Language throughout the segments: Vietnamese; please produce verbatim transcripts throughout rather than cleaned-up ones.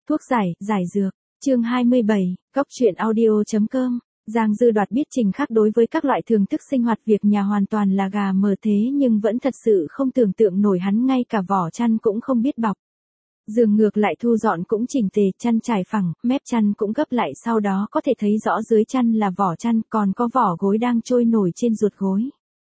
Thuốc giải, giải dược. Chương hai mươi bảy, Cóc truyện audio chấm com. Giang Dư Đoạt biết Trình Khắc đối với các loại thường thức sinh hoạt việc nhà hoàn toàn là gà mờ thế nhưng vẫn thật sự không tưởng tượng nổi hắn ngay cả vỏ chăn cũng không biết bọc. Giường ngược lại thu dọn cũng chỉnh tề, chăn trải phẳng, mép chăn cũng gấp lại, sau đó có thể thấy rõ dưới chăn là vỏ chăn, còn có vỏ gối đang trôi nổi trên ruột gối.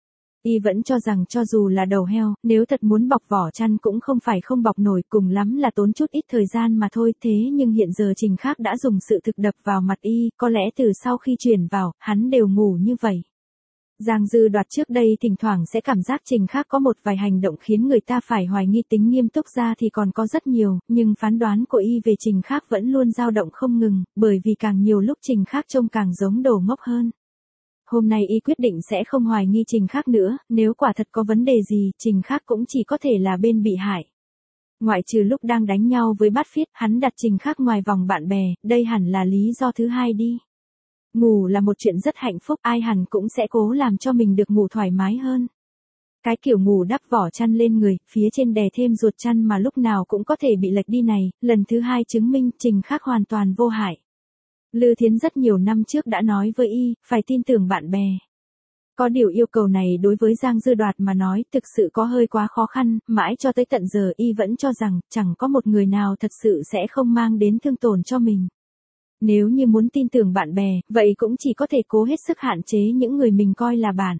Y vẫn cho rằng cho dù là đầu heo, nếu thật muốn bọc vỏ chăn cũng không phải không bọc nổi, cùng lắm là tốn chút ít thời gian mà thôi. Thế nhưng hiện giờ Trình Khắc đã dùng sự thực đập vào mặt Y, có lẽ từ sau khi chuyển vào, hắn đều ngủ như vậy. Giang Dư Đoạt trước đây thỉnh thoảng sẽ cảm giác Trình Khắc có một vài hành động khiến người ta phải hoài nghi tính nghiêm túc, ra thì còn có rất nhiều, nhưng phán đoán của Y về Trình Khắc vẫn luôn dao động không ngừng, bởi vì càng nhiều lúc Trình Khắc trông càng giống đồ ngốc hơn. Hôm nay Y quyết định sẽ không hoài nghi Trình Khắc nữa, nếu quả thật có vấn đề gì, Trình Khắc cũng chỉ có thể là bên bị hại. Ngoại trừ lúc đang đánh nhau với Bát Phiết, hắn đặt Trình Khắc ngoài vòng bạn bè, đây hẳn là lý do thứ hai đi. Ngủ là một chuyện rất hạnh phúc, ai hẳn cũng sẽ cố làm cho mình được ngủ thoải mái hơn. Cái kiểu ngủ đắp vỏ chăn lên người, phía trên đè thêm ruột chăn mà lúc nào cũng có thể bị lệch đi này, lần thứ hai chứng minh Trình Khắc hoàn toàn vô hại. Lư Thiến rất nhiều năm trước đã nói với Y, phải tin tưởng bạn bè. Có điều yêu cầu này đối với Giang Dư Đoạt mà nói thực sự có hơi quá khó khăn, mãi cho tới tận giờ Y vẫn cho rằng chẳng có một người nào thật sự sẽ không mang đến thương tổn cho mình. Nếu như muốn tin tưởng bạn bè, vậy cũng chỉ có thể cố hết sức hạn chế những người mình coi là bạn.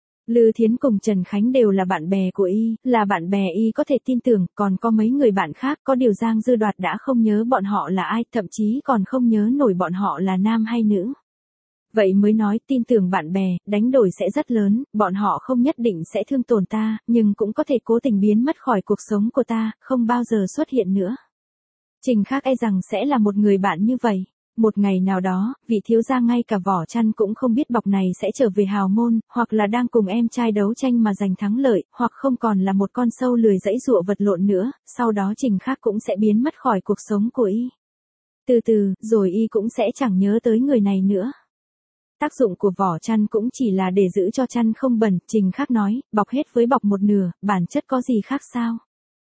Lư Thiến cùng Trần Khánh đều là bạn bè của Y, là bạn bè Y có thể tin tưởng, còn có mấy người bạn khác, có điều Giang Dư Đoạt đã không nhớ bọn họ là ai, thậm chí còn không nhớ nổi bọn họ là nam hay nữ. Vậy mới nói tin tưởng bạn bè, đánh đổi sẽ rất lớn, bọn họ không nhất định sẽ thương tổn ta, nhưng cũng có thể cố tình biến mất khỏi cuộc sống của ta, không bao giờ xuất hiện nữa. Trình Khắc e rằng sẽ là một người bạn như vậy. Một ngày nào đó, vị thiếu gia ngay cả vỏ chăn cũng không biết bọc này sẽ trở về hào môn, hoặc là đang cùng em trai đấu tranh mà giành thắng lợi, hoặc không còn là một con sâu lười dãy dụa vật lộn nữa, sau đó Trình Khắc cũng sẽ biến mất khỏi cuộc sống của Y. Từ từ, rồi Y cũng sẽ chẳng nhớ tới người này nữa. Tác dụng của vỏ chăn cũng chỉ là để giữ cho chăn không bẩn, Trình Khắc nói, bọc hết với bọc một nửa, bản chất có gì khác sao?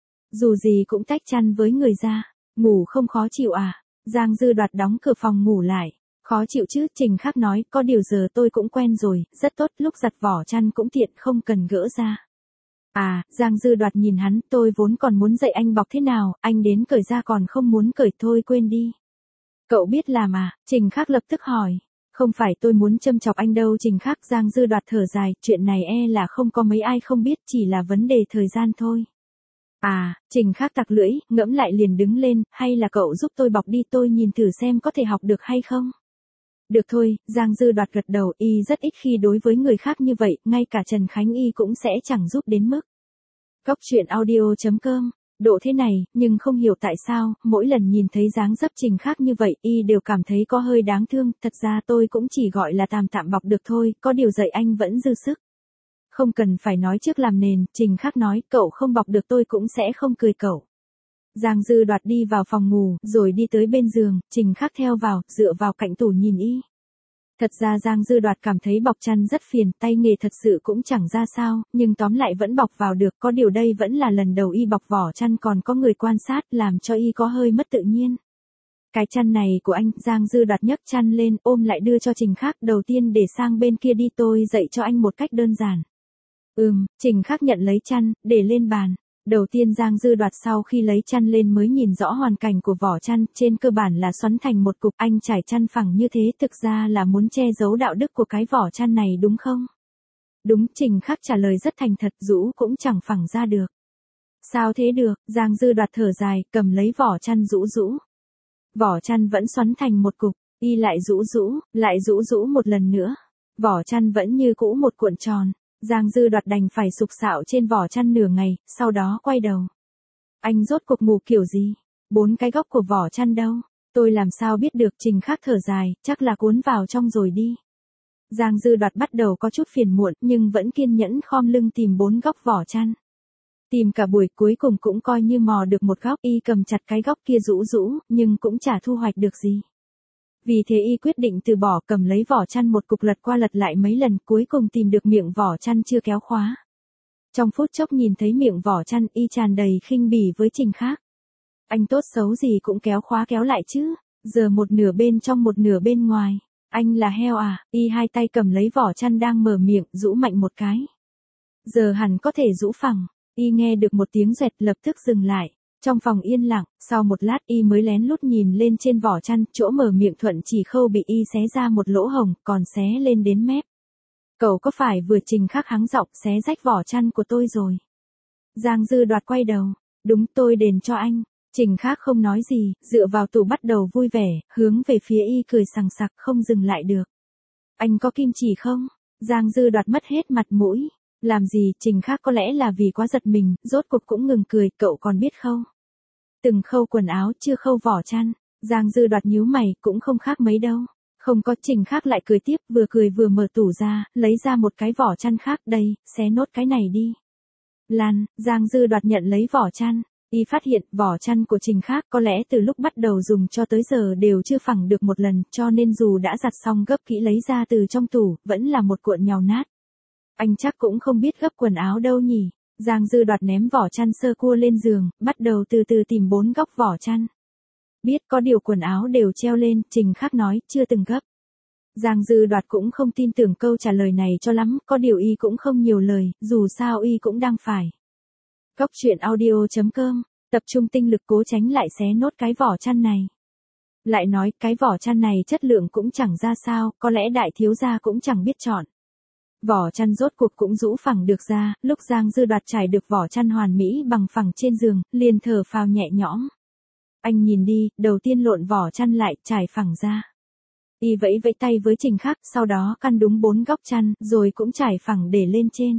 Dù gì cũng tách chăn với người ra, ngủ không khó chịu à? Giang Dư Đoạt đóng cửa phòng ngủ lại. Khó chịu chứ, Trình Khắc nói, có điều giờ tôi cũng quen rồi, rất tốt, lúc giặt vỏ chăn cũng tiện, không cần gỡ ra. À, Giang Dư Đoạt nhìn hắn, tôi vốn còn muốn dạy anh bọc thế nào, anh đến cởi ra còn không muốn cởi, thôi quên đi. Cậu biết làm à? Trình Khắc lập tức hỏi. Không phải tôi muốn châm chọc anh đâu Trình Khắc. Giang Dư Đoạt thở dài, chuyện này e là không có mấy ai không biết, chỉ là vấn đề thời gian thôi. À, Trình Khắc tặc lưỡi, ngẫm lại liền đứng lên, hay là cậu giúp tôi bọc đi, tôi nhìn thử xem có thể học được hay không. Được thôi, Giang Dư Đoạt gật đầu, Y rất ít khi đối với người khác như vậy, ngay cả Trần Khánh Y cũng sẽ chẳng giúp đến mức. Cóc truyện audio chấm com, độ thế này, nhưng không hiểu tại sao, mỗi lần nhìn thấy dáng dấp Trình Khắc như vậy, Y đều cảm thấy có hơi đáng thương, thật ra tôi cũng chỉ gọi là tạm tạm bọc được thôi, có điều dạy anh vẫn dư sức. Không cần phải nói trước làm nền, Trình Khắc nói, cậu không bọc được tôi cũng sẽ không cười cậu. Giang Dư Đoạt đi vào phòng ngủ, rồi đi tới bên giường, Trình Khắc theo vào, dựa vào cạnh tủ nhìn Y. Thật ra Giang Dư Đoạt cảm thấy bọc chăn rất phiền, tay nghề thật sự cũng chẳng ra sao, nhưng tóm lại vẫn bọc vào được, có điều đây vẫn là lần đầu Y bọc vỏ chăn còn có người quan sát, làm cho Y có hơi mất tự nhiên. Cái chăn này của anh, Giang Dư Đoạt nhấc chăn lên, ôm lại đưa cho Trình Khắc, đầu tiên để sang bên kia đi, tôi dạy cho anh một cách đơn giản. Ừm, Trình Khắc nhận lấy chăn, để lên bàn. Đầu tiên Giang Dư Đoạt sau khi lấy chăn lên mới nhìn rõ hoàn cảnh của vỏ chăn, trên cơ bản là xoắn thành một cục, anh trải chăn phẳng như thế thực ra là muốn che giấu đạo đức của cái vỏ chăn này đúng không? Đúng, Trình Khắc trả lời rất thành thật, rũ cũng chẳng phẳng ra được. Sao thế được, Giang Dư Đoạt thở dài, cầm lấy vỏ chăn rũ rũ. Vỏ chăn vẫn xoắn thành một cục, Y lại rũ rũ, lại rũ rũ một lần nữa. Vỏ chăn vẫn như cũ một cuộn tròn. Giang Dư Đoạt đành phải sục sạo trên vỏ chăn nửa ngày, sau đó quay đầu. Anh rốt cuộc ngủ kiểu gì? Bốn cái góc của vỏ chăn đâu? Tôi làm sao biết được, Trình Khắc thở dài, chắc là cuốn vào trong rồi đi. Giang Dư Đoạt bắt đầu có chút phiền muộn, nhưng vẫn kiên nhẫn khom lưng tìm bốn góc vỏ chăn. Tìm cả buổi cuối cùng cũng coi như mò được một góc, Y cầm chặt cái góc kia rũ rũ, nhưng cũng chả thu hoạch được gì. Vì thế Y quyết định từ bỏ, cầm lấy vỏ chăn một cục lật qua lật lại mấy lần, cuối cùng tìm được miệng vỏ chăn chưa kéo khóa. Trong phút chốc nhìn thấy miệng vỏ chăn, Y tràn đầy khinh bỉ với Trình Khắc. Anh tốt xấu gì cũng kéo khóa kéo lại chứ, giờ một nửa bên trong một nửa bên ngoài. Anh là heo à? Y hai tay cầm lấy vỏ chăn đang mở miệng, rũ mạnh một cái. Giờ hẳn có thể rũ phẳng. Y nghe được một tiếng rẹt lập tức dừng lại. Trong phòng yên lặng, sau một lát Y mới lén lút nhìn lên trên vỏ chăn, chỗ mở miệng thuận chỉ khâu bị Y xé ra một lỗ hồng, còn xé lên đến mép. Cậu có phải vừa Trình Khắc hắng giọng xé rách vỏ chăn của tôi rồi? Giang Dư Đoạt quay đầu. Đúng, tôi đền cho anh. Trình Khắc không nói gì, dựa vào tủ bắt đầu vui vẻ, hướng về phía Y cười sằng sặc không dừng lại được. Anh có kim chỉ không? Giang Dư Đoạt mất hết mặt mũi. Làm gì? Trình Khắc có lẽ là vì quá giật mình, rốt cuộc cũng ngừng cười, cậu còn biết khâu. Từng khâu quần áo chưa khâu vỏ chăn. Giang Dư Đoạt nhíu mày, cũng không khác mấy đâu. Không có. Trình Khắc lại cười tiếp, vừa cười vừa mở tủ ra, lấy ra một cái vỏ chăn khác, đây, xé nốt cái này đi. Lan, Giang Dư Đoạt nhận lấy vỏ chăn. Y phát hiện vỏ chăn của Trình Khắc có lẽ từ lúc bắt đầu dùng cho tới giờ đều chưa phẳng được một lần, cho nên dù đã giặt xong gấp kỹ lấy ra từ trong tủ, vẫn là một cuộn nhàu nát. Anh chắc cũng không biết gấp quần áo đâu nhỉ. Giang Dư Đoạt ném vỏ chăn sơ cua lên giường, bắt đầu từ từ tìm bốn góc vỏ chăn. Biết có điều quần áo đều treo lên, Trình Khắc nói, chưa từng gấp. Giang Dư Đoạt cũng không tin tưởng câu trả lời này cho lắm, có điều Y cũng không nhiều lời, dù sao Y cũng đang phải. Góc truyện audio chấm com, tập trung tinh lực cố tránh lại xé nốt cái vỏ chăn này. Lại nói, cái vỏ chăn này chất lượng cũng chẳng ra sao, có lẽ đại thiếu gia cũng chẳng biết chọn. Vỏ chăn rốt cuộc cũng rũ phẳng được ra, lúc Giang Dư Đoạt trải được vỏ chăn hoàn mỹ bằng phẳng trên giường, liền thở phào nhẹ nhõm. Anh nhìn đi, đầu tiên lộn vỏ chăn lại, trải phẳng ra. Y vẫy vẫy tay với Trình Khắc, sau đó căn đúng bốn góc chăn, rồi cũng trải phẳng để lên trên.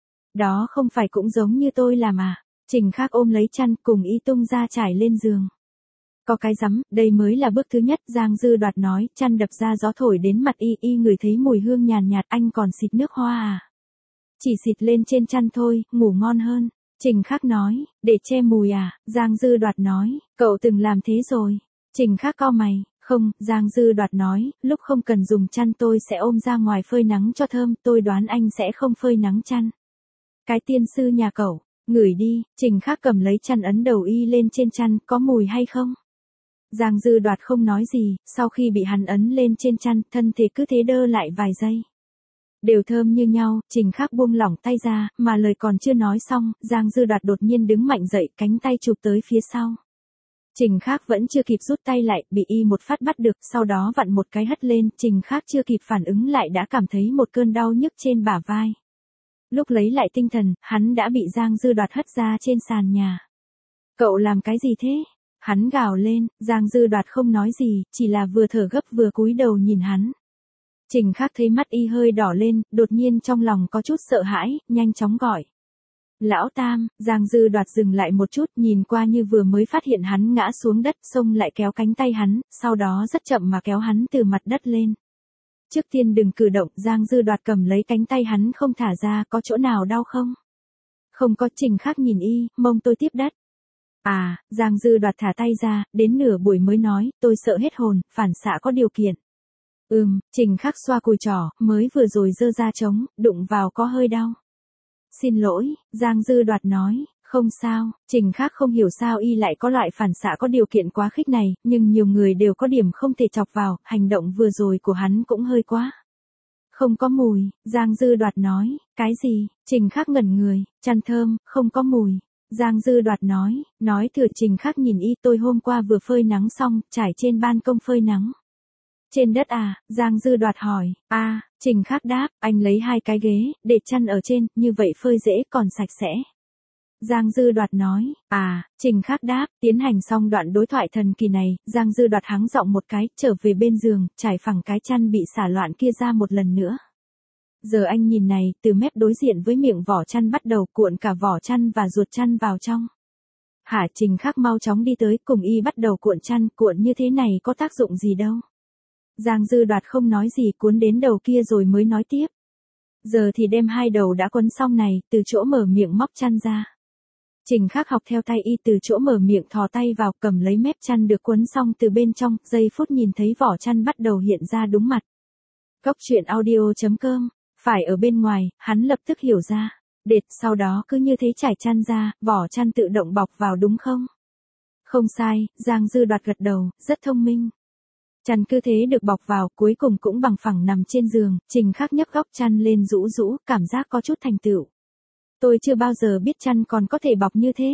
Đó không phải cũng giống như tôi làm à? Trình Khắc ôm lấy chăn, cùng Y tung ra trải lên giường. Có cái rắm, đây mới là bước thứ nhất, Giang Dư Đoạt nói, chăn đập ra gió thổi đến mặt Y, Y ngửi thấy mùi hương nhàn nhạt, anh còn xịt nước hoa à? Chỉ xịt lên trên chăn thôi, ngủ ngon hơn. Trình Khắc nói, để che mùi à? Giang Dư Đoạt nói, cậu từng làm thế rồi. Trình Khắc cau mày, không, Giang Dư Đoạt nói, lúc không cần dùng chăn tôi sẽ ôm ra ngoài phơi nắng cho thơm, tôi đoán anh sẽ không phơi nắng chăn. Cái tiên sư nhà cậu, ngửi đi. Trình Khắc cầm lấy chăn ấn đầu Y lên trên chăn, có mùi hay không? Giang Dư Đoạt không nói gì, sau khi bị hắn ấn lên trên chăn, thân thể cứ thế đơ lại vài giây. Đều thơm như nhau, Trình Khắc buông lỏng tay ra, mà lời còn chưa nói xong, Giang Dư Đoạt đột nhiên đứng mạnh dậy, cánh tay chụp tới phía sau. Trình Khắc vẫn chưa kịp rút tay lại, bị Y một phát bắt được, sau đó vặn một cái hất lên, Trình Khắc chưa kịp phản ứng lại đã cảm thấy một cơn đau nhức trên bả vai. Lúc lấy lại tinh thần, hắn đã bị Giang Dư Đoạt hất ra trên sàn nhà. Cậu làm cái gì thế? Hắn gào lên, Giang Dư Đoạt không nói gì, chỉ là vừa thở gấp vừa cúi đầu nhìn hắn. Trình Khắc thấy mắt Y hơi đỏ lên, đột nhiên trong lòng có chút sợ hãi, nhanh chóng gọi. Lão Tam. Giang Dư Đoạt dừng lại một chút, nhìn qua như vừa mới phát hiện hắn ngã xuống đất, xông lại kéo cánh tay hắn, sau đó rất chậm mà kéo hắn từ mặt đất lên. Trước tiên đừng cử động, Giang Dư Đoạt cầm lấy cánh tay hắn không thả ra, có chỗ nào đau không? Không có. Trình Khắc nhìn Y, mông tôi tiếp đất. À, Giang Dư Đoạt thả tay ra, đến nửa buổi mới nói, tôi sợ hết hồn, phản xạ có điều kiện. Ừm, Trình Khắc xoa cùi trỏ, mới vừa rồi giơ ra trống, đụng vào có hơi đau. Xin lỗi, Giang Dư Đoạt nói, không sao. Trình Khắc không hiểu sao Y lại có loại phản xạ có điều kiện quá khích này, nhưng nhiều người đều có điểm không thể chọc vào, hành động vừa rồi của hắn cũng hơi quá. Không có mùi, Giang Dư Đoạt nói, cái gì? Trình Khắc ngẩn người, chăn thơm, không có mùi. Giang Dư Đoạt nói, nói thừa. Trình Khắc nhìn Y, tôi hôm qua vừa phơi nắng xong, trải trên ban công phơi nắng. Trên đất à? Giang Dư Đoạt hỏi. A, à, Trình Khắc đáp, anh lấy hai cái ghế, để chăn ở trên, như vậy phơi dễ còn sạch sẽ. Giang Dư Đoạt nói. À, Trình Khắc đáp, tiến hành xong đoạn đối thoại thần kỳ này, Giang Dư Đoạt hắng giọng một cái, trở về bên giường, trải phẳng cái chăn bị xả loạn kia ra một lần nữa. Giờ anh nhìn này, từ mép đối diện với miệng vỏ chăn bắt đầu cuộn cả vỏ chăn và ruột chăn vào trong. Hả? Trình Khắc mau chóng đi tới, cùng Y bắt đầu cuộn chăn, cuộn như thế này có tác dụng gì đâu. Giang Dư Đoạt không nói gì, cuốn đến đầu kia rồi mới nói tiếp. Giờ thì đem hai đầu đã quấn xong này, từ chỗ mở miệng móc chăn ra. Trình Khắc học theo tay Y, từ chỗ mở miệng thò tay vào, cầm lấy mép chăn được quấn xong từ bên trong, giây phút nhìn thấy vỏ chăn bắt đầu hiện ra đúng mặt. Góc truyện audio chấm com, phải ở bên ngoài, hắn lập tức hiểu ra. Đệt, sau đó cứ như thế trải chăn ra, vỏ chăn tự động bọc vào đúng không? Không sai, Giang Dư Đoạt gật đầu, rất thông minh. Chăn cứ thế được bọc vào, cuối cùng cũng bằng phẳng nằm trên giường, Trình Khắc nhấc góc chăn lên rũ rũ, cảm giác có chút thành tựu. Tôi chưa bao giờ biết chăn còn có thể bọc như thế.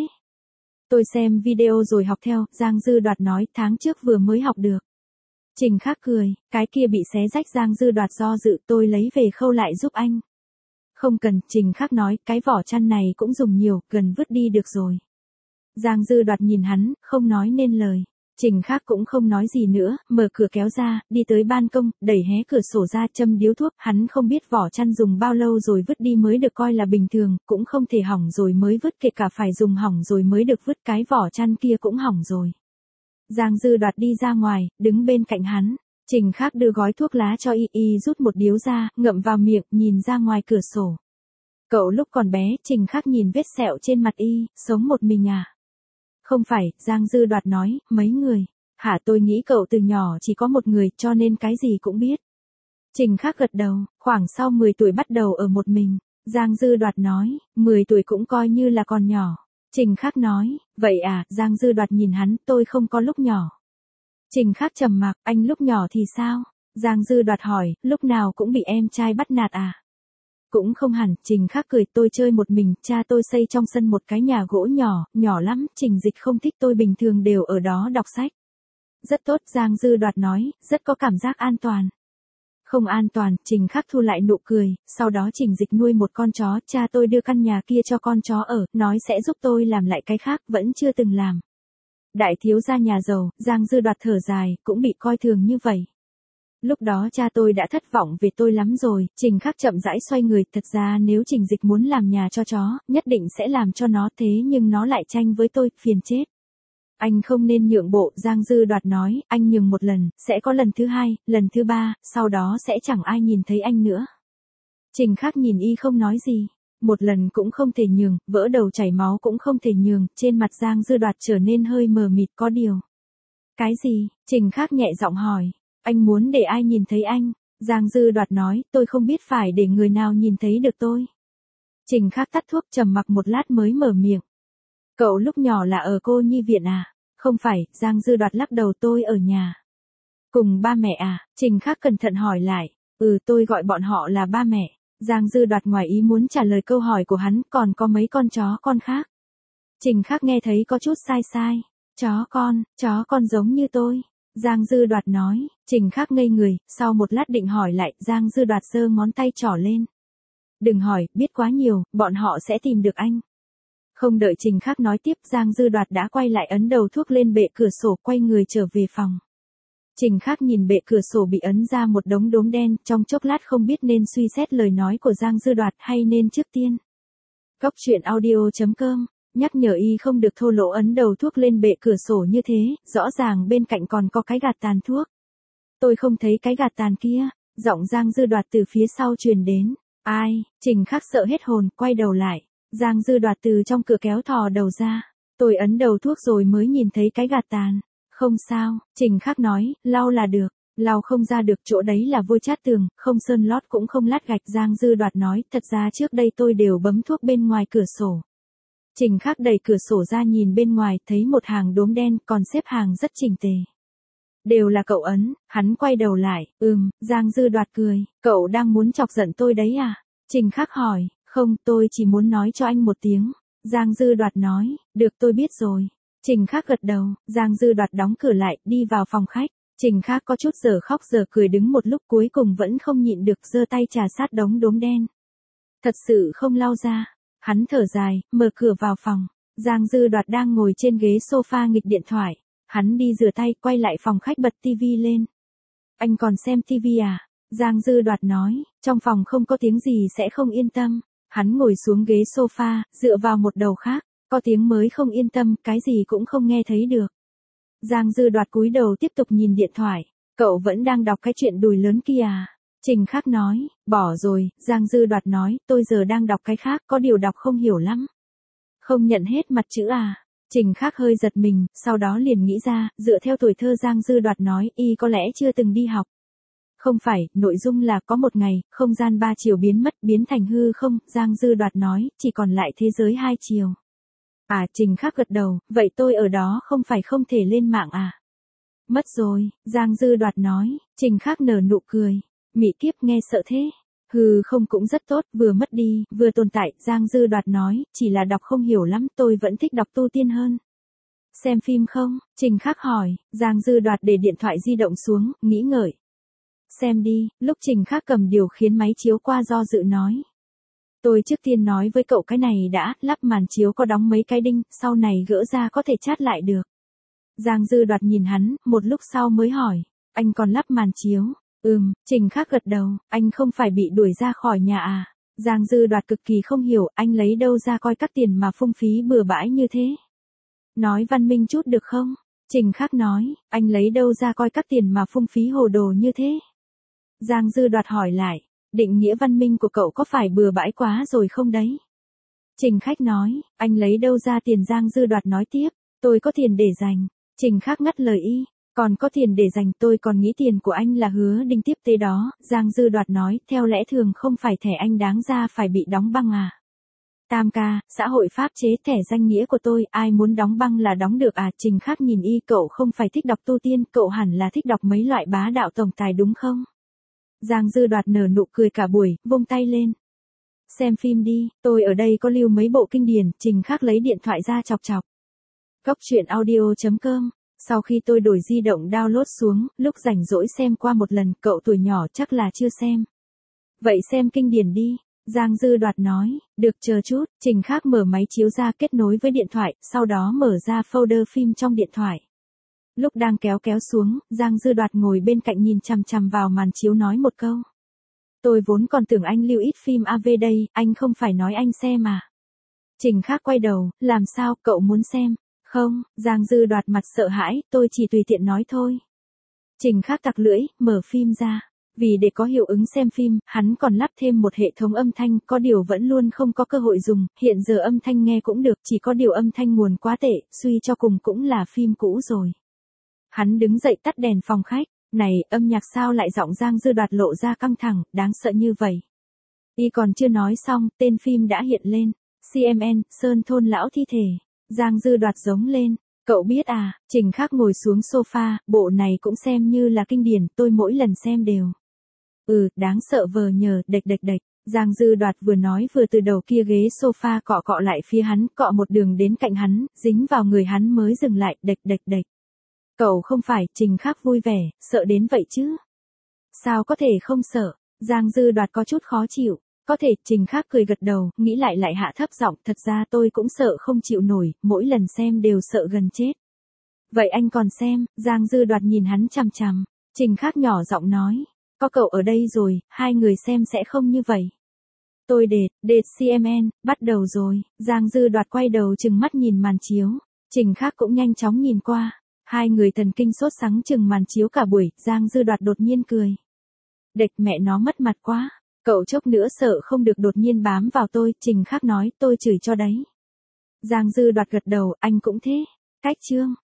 Tôi xem video rồi học theo, Giang Dư Đoạt nói, tháng trước vừa mới học được. Trình Khắc cười, cái kia bị xé rách. Giang Dư Đoạt do dự, tôi lấy về khâu lại giúp anh. Không cần, Trình Khắc nói, cái vỏ chăn này cũng dùng nhiều, gần vứt đi được rồi. Giang Dư Đoạt nhìn hắn, không nói nên lời. Trình Khắc cũng không nói gì nữa, mở cửa kéo ra, đi tới ban công, đẩy hé cửa sổ ra, châm điếu thuốc. Hắn không biết vỏ chăn dùng bao lâu rồi vứt đi mới được coi là bình thường, cũng không thể hỏng rồi mới vứt, kể cả phải dùng hỏng rồi mới được vứt, cái vỏ chăn kia cũng hỏng rồi. Giang Dư Đoạt đi ra ngoài, đứng bên cạnh hắn. Trình Khắc đưa gói thuốc lá cho y, y rút một điếu ra, ngậm vào miệng, nhìn ra ngoài cửa sổ. Cậu lúc còn bé, Trình Khắc nhìn vết sẹo trên mặt y, sống một mình à? Không phải, Giang Dư Đoạt nói, mấy người. Hả, tôi nghĩ cậu từ nhỏ chỉ có một người, cho nên cái gì cũng biết. Trình Khắc gật đầu, khoảng sau mười tuổi bắt đầu ở một mình. Giang Dư Đoạt nói, mười tuổi cũng coi như là còn nhỏ. Trình Khắc nói, vậy à, Giang Dư Đoạt nhìn hắn, tôi không có lúc nhỏ. Trình Khắc trầm mặc, anh lúc nhỏ thì sao? Giang Dư Đoạt hỏi, lúc nào cũng bị em trai bắt nạt à? Cũng không hẳn, Trình Khắc cười, tôi chơi một mình, cha tôi xây trong sân một cái nhà gỗ nhỏ, nhỏ lắm, Trình Dịch không thích tôi bình thường đều ở đó đọc sách. Rất tốt, Giang Dư Đoạt nói, rất có cảm giác an toàn. Không an toàn, Trình Khắc thu lại nụ cười, sau đó Trình Dịch nuôi một con chó, cha tôi đưa căn nhà kia cho con chó ở, nói sẽ giúp tôi làm lại cái khác, vẫn chưa từng làm. Đại thiếu gia nhà giàu, Giang Dư Đoạt thở dài, cũng bị coi thường như vậy. Lúc đó cha tôi đã thất vọng về tôi lắm rồi. Trình Khắc chậm rãi xoay người, thật ra nếu Trình Dịch muốn làm nhà cho chó, nhất định sẽ làm cho nó, thế nhưng nó lại tranh với tôi, phiền chết. Anh không nên nhượng bộ, Giang Dư Đoạt nói, anh nhường một lần, sẽ có lần thứ hai, lần thứ ba, sau đó sẽ chẳng ai nhìn thấy anh nữa. Trình Khắc nhìn y không nói gì. Một lần cũng không thể nhường, vỡ đầu chảy máu cũng không thể nhường, trên mặt Giang Dư Đoạt trở nên hơi mờ mịt, có điều. Cái gì? Trình Khắc nhẹ giọng hỏi. Anh muốn để ai nhìn thấy anh? Giang Dư Đoạt nói, tôi không biết phải để người nào nhìn thấy được tôi. Trình Khắc tắt thuốc, trầm mặc một lát mới mở miệng. Cậu lúc nhỏ là ở cô nhi viện à? Không phải, Giang Dư Đoạt lắc đầu, tôi ở nhà. Cùng ba mẹ à? Trình Khắc cẩn thận hỏi lại. Ừ, tôi gọi bọn họ là ba mẹ. Giang Dư Đoạt ngoài ý muốn trả lời câu hỏi của hắn, còn có mấy con chó con khác. Trình Khắc nghe thấy có chút sai sai. Chó con, chó con giống như tôi. Giang Dư Đoạt nói, Trình Khắc ngây người, sau một lát định hỏi lại, Giang Dư Đoạt giơ ngón tay trỏ lên. Đừng hỏi, biết quá nhiều, bọn họ sẽ tìm được anh. Không đợi Trình Khắc nói tiếp, Giang Dư Đoạt đã quay lại ấn đầu thuốc lên bệ cửa sổ, quay người trở về phòng. Trình Khắc nhìn bệ cửa sổ bị ấn ra một đống đốm đen, trong chốc lát không biết nên suy xét lời nói của Giang Dư Đoạt hay nên trước tiên. Góc truyện audio chấm com nhắc nhở y không được thô lỗ ấn đầu thuốc lên bệ cửa sổ như thế, rõ ràng bên cạnh còn có cái gạt tàn thuốc. Tôi không thấy cái gạt tàn kia, giọng Giang Dư Đoạt từ phía sau truyền đến. Ai? Trình Khắc sợ hết hồn, quay đầu lại. Giang Dư Đoạt từ trong cửa kéo thò đầu ra. Tôi ấn đầu thuốc rồi mới nhìn thấy cái gạt tàn. Không sao, Trình Khắc nói, lau là được. Lau không ra được, chỗ đấy là vôi chát tường, không sơn lót cũng không lát gạch. Giang Dư Đoạt nói, thật ra trước đây tôi đều bấm thuốc bên ngoài cửa sổ. Trình Khắc đẩy cửa sổ ra nhìn bên ngoài, thấy một hàng đốm đen, còn xếp hàng rất chỉnh tề. Đều là cậu ấn, hắn quay đầu lại, ừm, Giang Dư Đoạt cười, cậu đang muốn chọc giận tôi đấy à? Trình Khắc hỏi, không, tôi chỉ muốn nói cho anh một tiếng. Giang Dư Đoạt nói, được, tôi biết rồi. Trình Khắc gật đầu, Giang Dư Đoạt đóng cửa lại, đi vào phòng khách. Trình Khắc có chút giờ khóc giờ cười đứng một lúc, cuối cùng vẫn không nhịn được, giơ tay trà sát đống đốm đen. Thật sự không lau ra. Hắn thở dài, mở cửa vào phòng. Giang Dư Đoạt đang ngồi trên ghế sofa nghịch điện thoại. Hắn đi rửa tay, quay lại phòng khách bật tivi lên. Anh còn xem tivi à? Giang Dư Đoạt nói, trong phòng không có tiếng gì sẽ không yên tâm. Hắn ngồi xuống ghế sofa, dựa vào một đầu khác. Có tiếng mới không yên tâm, cái gì cũng không nghe thấy được. Giang Dư Đoạt cúi đầu tiếp tục nhìn điện thoại. Cậu vẫn đang đọc cái chuyện đùi lớn kia à? Trình Khắc nói, bỏ rồi. Giang Dư Đoạt nói, tôi giờ đang đọc cái khác, có điều đọc không hiểu lắm. Không nhận hết mặt chữ à? Trình Khắc hơi giật mình, sau đó liền nghĩ ra, dựa theo tuổi thơ Giang Dư Đoạt nói, y có lẽ chưa từng đi học. Không phải, nội dung là có một ngày, không gian ba chiều biến mất, biến thành hư không, Giang Dư Đoạt nói, chỉ còn lại thế giới hai chiều. À, Trình Khắc gật đầu, vậy tôi ở đó không phải không thể lên mạng à? Mất rồi, Giang Dư Đoạt nói. Trình Khắc nở nụ cười. Mị kiếp nghe sợ thế. Hừ, không cũng rất tốt, vừa mất đi, vừa tồn tại. Giang Dư Đoạt nói, chỉ là đọc không hiểu lắm, tôi vẫn thích đọc tu tiên hơn. Xem phim không? Trình Khắc hỏi. Giang Dư Đoạt để điện thoại di động xuống, nghĩ ngợi. Xem đi. Lúc Trình Khắc cầm điều khiển máy chiếu qua do dự nói. Tôi trước tiên nói với cậu cái này đã, lắp màn chiếu có đóng mấy cái đinh, sau này gỡ ra có thể chát lại được. Giang Dư Đoạt nhìn hắn, một lúc sau mới hỏi, anh còn lắp màn chiếu? Ừm, Trình Khắc gật đầu, anh không phải bị đuổi ra khỏi nhà à? Giang Dư Đoạt cực kỳ không hiểu, anh lấy đâu ra coi các tiền mà phung phí bừa bãi như thế? Nói văn minh chút được không? Trình Khắc nói, anh lấy đâu ra coi các tiền mà phung phí hồ đồ như thế? Giang Dư Đoạt hỏi lại, định nghĩa văn minh của cậu có phải bừa bãi quá rồi không đấy? Trình Khắc nói, anh lấy đâu ra tiền? Giang Dư Đoạt nói tiếp, tôi có tiền để dành. Trình Khắc ngắt lời y, còn có tiền để dành? Tôi còn nghĩ tiền của anh là hứa đinh tiếp tế đó. Giang Dư Đoạt nói, theo lẽ thường không phải thẻ anh đáng ra phải bị đóng băng à? Tam ca, xã hội pháp chế thẻ danh nghĩa của tôi, ai muốn đóng băng là đóng được à? Trình Khắc nhìn y, cậu không phải thích đọc tu tiên, cậu hẳn là thích đọc mấy loại bá đạo tổng tài đúng không? Giang Dư Đoạt nở nụ cười cả buổi, vung tay lên. Xem phim đi, tôi ở đây có lưu mấy bộ kinh điển. Trình Khắc lấy điện thoại ra chọc chọc. Cốc truyện audio chấm com. Sau khi tôi đổi di động download xuống, lúc rảnh rỗi xem qua một lần, cậu tuổi nhỏ chắc là chưa xem. Vậy xem kinh điển đi. Giang Dư Đoạt nói, được, chờ chút. Trình Khắc mở máy chiếu ra, kết nối với điện thoại, sau đó mở ra folder phim trong điện thoại. Lúc đang kéo kéo xuống, Giang Dư Đoạt ngồi bên cạnh nhìn chằm chằm vào màn chiếu nói một câu. Tôi vốn còn tưởng anh lưu ít phim a vê đây, anh không phải nói anh xem mà. Trình Khắc quay đầu, làm sao, cậu muốn xem? Không, Giang Dư Đoạt mặt sợ hãi, tôi chỉ tùy tiện nói thôi. Trình Khắc tặc lưỡi, mở phim ra. Vì để có hiệu ứng xem phim, hắn còn lắp thêm một hệ thống âm thanh, có điều vẫn luôn không có cơ hội dùng, hiện giờ âm thanh nghe cũng được, chỉ có điều âm thanh nguồn quá tệ, suy cho cùng cũng là phim cũ rồi. Hắn đứng dậy tắt đèn phòng khách, này, âm nhạc sao lại giọng? Giang Dư Đoạt lộ ra căng thẳng, đáng sợ như vậy. Y còn chưa nói xong, tên phim đã hiện lên, xê em en, Sơn Thôn Lão Thi Thể. Giang Dư Đoạt giống lên, cậu biết à? Trình Khắc ngồi xuống sofa, bộ này cũng xem như là kinh điển, tôi mỗi lần xem đều. Ừ, đáng sợ vờ nhờ, đệch đệch đệch. Giang Dư Đoạt vừa nói vừa từ đầu kia ghế sofa cọ cọ lại phía hắn, cọ một đường đến cạnh hắn, dính vào người hắn mới dừng lại, đệch đệch đệch. Cậu không phải? Trình Khắc vui vẻ, sợ đến vậy chứ? Sao có thể không sợ? Giang Dư Đoạt có chút khó chịu. Có thể, Trình Khắc cười gật đầu, nghĩ lại lại hạ thấp giọng, thật ra tôi cũng sợ không chịu nổi, mỗi lần xem đều sợ gần chết. Vậy anh còn xem? Giang Dư Đoạt nhìn hắn chằm chằm. Trình Khắc nhỏ giọng nói, có cậu ở đây rồi, hai người xem sẽ không như vậy. Tôi đệt, đệt xê em en, bắt đầu rồi. Giang Dư Đoạt quay đầu chừng mắt nhìn màn chiếu. Trình Khắc cũng nhanh chóng nhìn qua. Hai người thần kinh sốt sắng chừng màn chiếu cả buổi. Giang Dư Đoạt đột nhiên cười. Đệt, mẹ nó mất mặt quá. Cậu chốc nữa sợ không được đột nhiên bám vào tôi. Trình Khắc nói, tôi chửi cho đấy. Giang Dư Đoạt gật đầu, anh cũng thế. Cách chương.